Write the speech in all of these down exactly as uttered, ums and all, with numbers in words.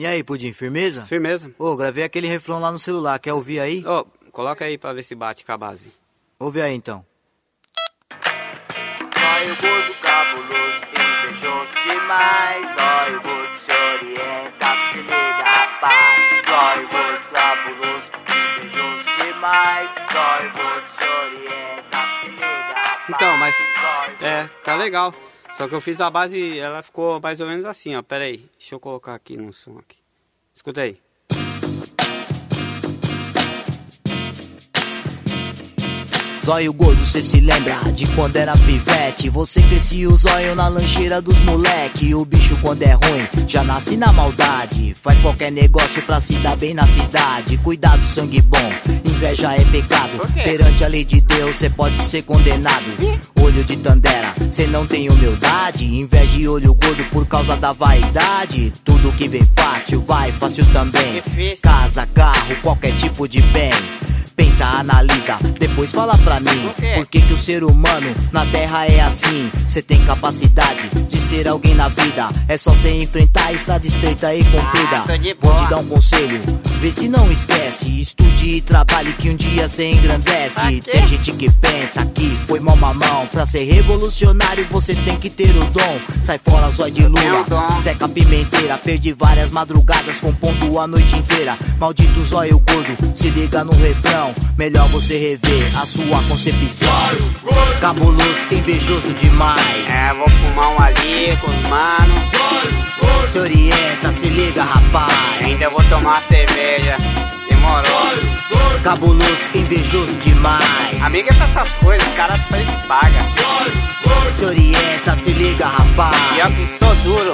E aí, Pudim, firmeza? Firmeza. Ô, gravei aquele refrão lá no celular, quer ouvir aí? Ô, coloca aí pra ver se bate com a base. Ouve aí, então. Zóio gordo, cabuloso, invejoso demais. Zóio gordo, se orienta, se liga, rapaz. Zóio gordo, cabuloso, invejoso demais. Zóio gordo, se orienta, se liga, rapaz. Então, mas... É, tá legal. Só que eu fiz a base, ela ficou mais ou menos assim, ó. Pera aí, deixa eu colocar aqui no som aqui. Escuta aí. Zóio gordo, cê se lembra de quando era pivete? Você crescia o zóio na lancheira dos moleque. O bicho quando é ruim, já nasce na maldade. Faz qualquer negócio pra se dar bem na cidade. Cuidado, sangue bom, inveja é pecado. Perante a lei de Deus, cê pode ser condenado. Olho de Tandera, cê não tem humildade. Inveja e olho gordo por causa da vaidade. Tudo que vem fácil, vai fácil também. Casa, carro, qualquer tipo de bem. Pensa, analisa, depois fala pra mim. Por que que o ser humano na terra é assim? Cê tem capacidade de ser alguém na vida. É só cê enfrentar a estrada estreita e comprida. Ah, Vou te dar um conselho, vê se não esquece. Estude e trabalhe que um dia cê engrandece. Tem gente que pensa que foi mó mamão. Pra ser revolucionário você tem que ter o dom. Sai fora, zóio de lula, seca a pimenteira. Perdi várias madrugadas compondo a noite inteira. Maldito zóio gordo, se liga no refrão. Melhor você rever a sua concepção. Cabuloso, invejoso demais. É, vou fumar um ali com os manos. Se orienta, se liga, rapaz. Ainda vou tomar uma cerveja. Demorou. Cabuloso, invejoso demais. Amiga é pra essas coisas, o cara só ele paga. Se orienta, se liga, rapaz. E eu que sou duro.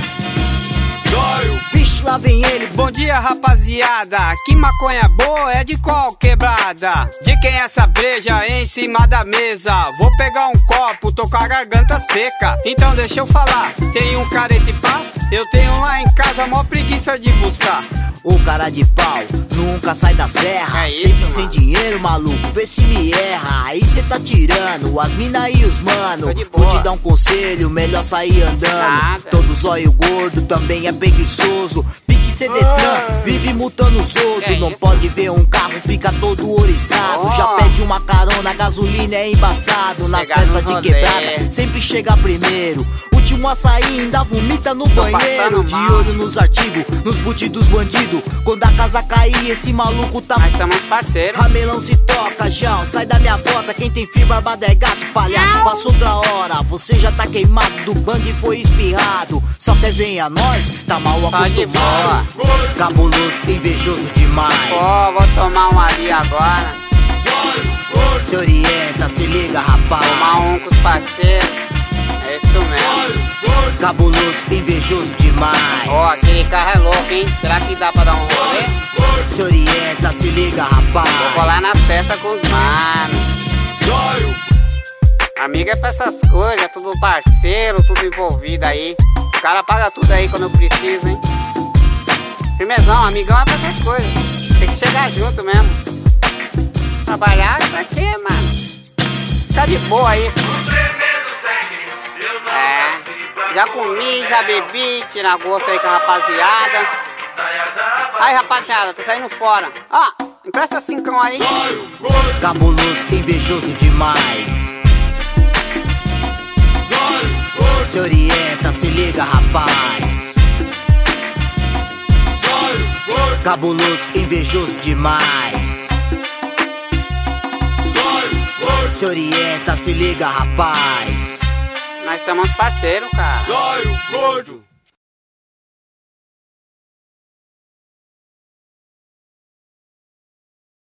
Vixe, lá vem ele. Bom dia, rapaziada. Que maconha boa é de qual quebrada? De quem é essa breja em cima da mesa? Vou pegar um copo, tô com a garganta seca. Então deixa eu falar. Tem um carete pá? Eu tenho lá em casa, mó preguiça de buscar. O cara de pau nunca sai da serra. É isso, sempre mano. sem dinheiro, maluco, vê se me erra. Aí cê tá tirando as mina e os mano. Tô de Vou boa. te dar um conselho, melhor sair andando. Nada. Todo zóio gordo também é preguiçoso. Pique cê Detran, vive multando os outros. Que Não isso? pode ver um carro, fica todo oriçado. Oh. Já pede uma carona, gasolina é embaçado. Nas Pegar festas no de rolê. quebrada, sempre chega primeiro. Último açaí, ainda vomita no banheiro. passando De mal. olho nos artigos, nos boot dos bandidos. Quando a casa cair, esse maluco tá... Nós estamos parceiros. Ramelão se toca, João, sai da minha bota. Quem tem fibra, barbada é gato, palhaço, passa outra hora. Você já tá queimado, do bang foi espirrado. Só quer ver a nós, tá mal Tá de acostumado. Cabuloso, invejoso demais. Pô, vou tomar um ali agora. Se orienta, se liga, rapaz. Tomar um com os parceiros. É isso mesmo. Cabuloso, invejoso demais. Ó, aquele carro é louco, hein? Será que dá pra dar um rolê? Se orienta, se liga, rapaz. Vou lá na festa com os manos. Amiga é pra essas coisas, é tudo parceiro, tudo envolvido aí. O cara paga tudo aí quando eu preciso, hein? Firmezão, amigão é pra essas coisas. Tem que chegar junto mesmo. Trabalhar pra quê, mano? Tá de boa aí. É, já comi, já bebi, tirar gosto aí com a rapaziada. Aí, rapaziada, tô saindo fora. Ó, empresta cincão aí. Cabuloso, invejoso demais. Se orienta, se liga, rapaz. Cabuloso, invejoso demais. Se orienta, se liga, rapaz. Nós somos parceiros, cara. Zóio gordo.